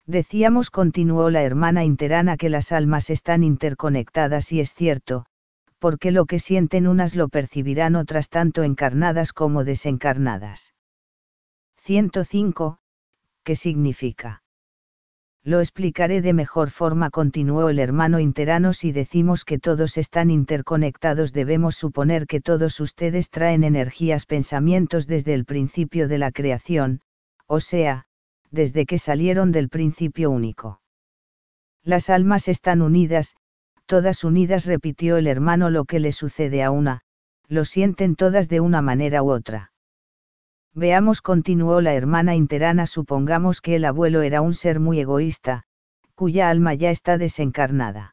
Decíamos, continuó la hermana interana, que las almas están interconectadas y es cierto, porque lo que sienten unas lo percibirán otras tanto encarnadas como desencarnadas. 105. ¿Qué significa? Lo explicaré de mejor forma, continuó el hermano interano. Si decimos que todos están interconectados, debemos suponer que todos ustedes traen energías, pensamientos desde el principio de la creación, o sea, desde que salieron del principio único. Las almas están unidas, todas unidas, repitió el hermano. Lo que le sucede a una, lo sienten todas de una manera u otra. Veamos, continuó la hermana interana, supongamos que el abuelo era un ser muy egoísta, cuya alma ya está desencarnada.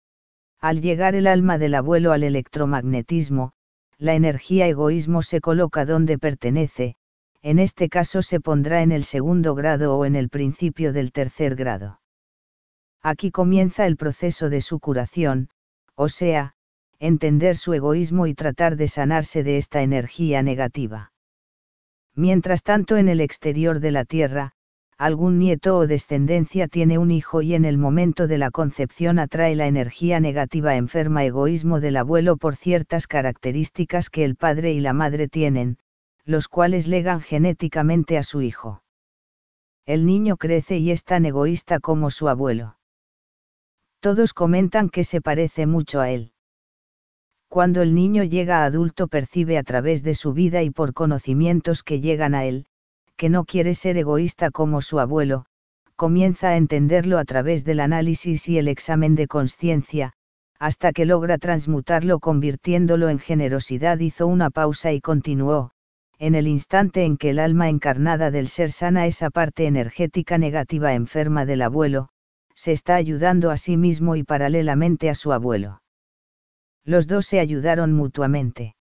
Al llegar el alma del abuelo al electromagnetismo, la energía egoísmo se coloca donde pertenece, en este caso se pondrá en el segundo grado o en el principio del tercer grado. Aquí comienza el proceso de su curación, o sea, entender su egoísmo y tratar de sanarse de esta energía negativa. Mientras tanto, en el exterior de la Tierra, algún nieto o descendencia tiene un hijo y en el momento de la concepción atrae la energía negativa enferma, egoísmo del abuelo, por ciertas características que el padre y la madre tienen, los cuales legan genéticamente a su hijo. El niño crece y es tan egoísta como su abuelo. Todos comentan que se parece mucho a él. Cuando el niño llega a adulto, percibe a través de su vida y por conocimientos que llegan a él, que no quiere ser egoísta como su abuelo, comienza a entenderlo a través del análisis y el examen de conciencia, hasta que logra transmutarlo convirtiéndolo en generosidad. Hizo una pausa y continuó: en el instante en que el alma encarnada del ser sana esa parte energética negativa enferma del abuelo, se está ayudando a sí mismo y paralelamente a su abuelo. Los dos se ayudaron mutuamente.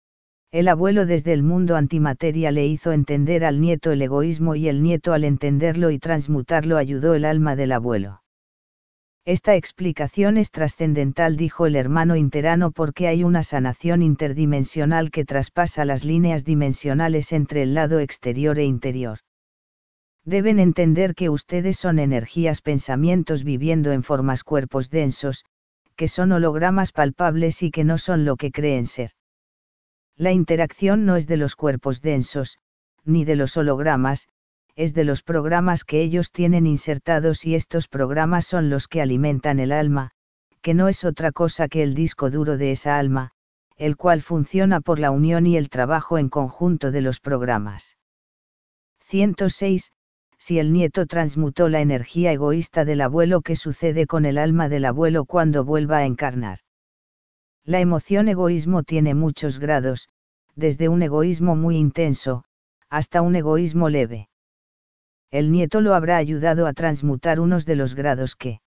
El abuelo desde el mundo antimateria le hizo entender al nieto el egoísmo y el nieto, al entenderlo y transmutarlo, ayudó el alma del abuelo. Esta explicación es trascendental, dijo el hermano interano, porque hay una sanación interdimensional que traspasa las líneas dimensionales entre el lado exterior e interior. Deben entender que ustedes son energías, pensamientos viviendo en formas, cuerpos densos, que son hologramas palpables y que no son lo que creen ser. La interacción no es de los cuerpos densos, ni de los hologramas, es de los programas que ellos tienen insertados, y estos programas son los que alimentan el alma, que no es otra cosa que el disco duro de esa alma, el cual funciona por la unión y el trabajo en conjunto de los programas. 106. Si el nieto transmutó la energía egoísta del abuelo, ¿qué sucede con el alma del abuelo cuando vuelva a encarnar? La emoción egoísmo tiene muchos grados, desde un egoísmo muy intenso, hasta un egoísmo leve. El nieto lo habrá ayudado a transmutar unos de los grados que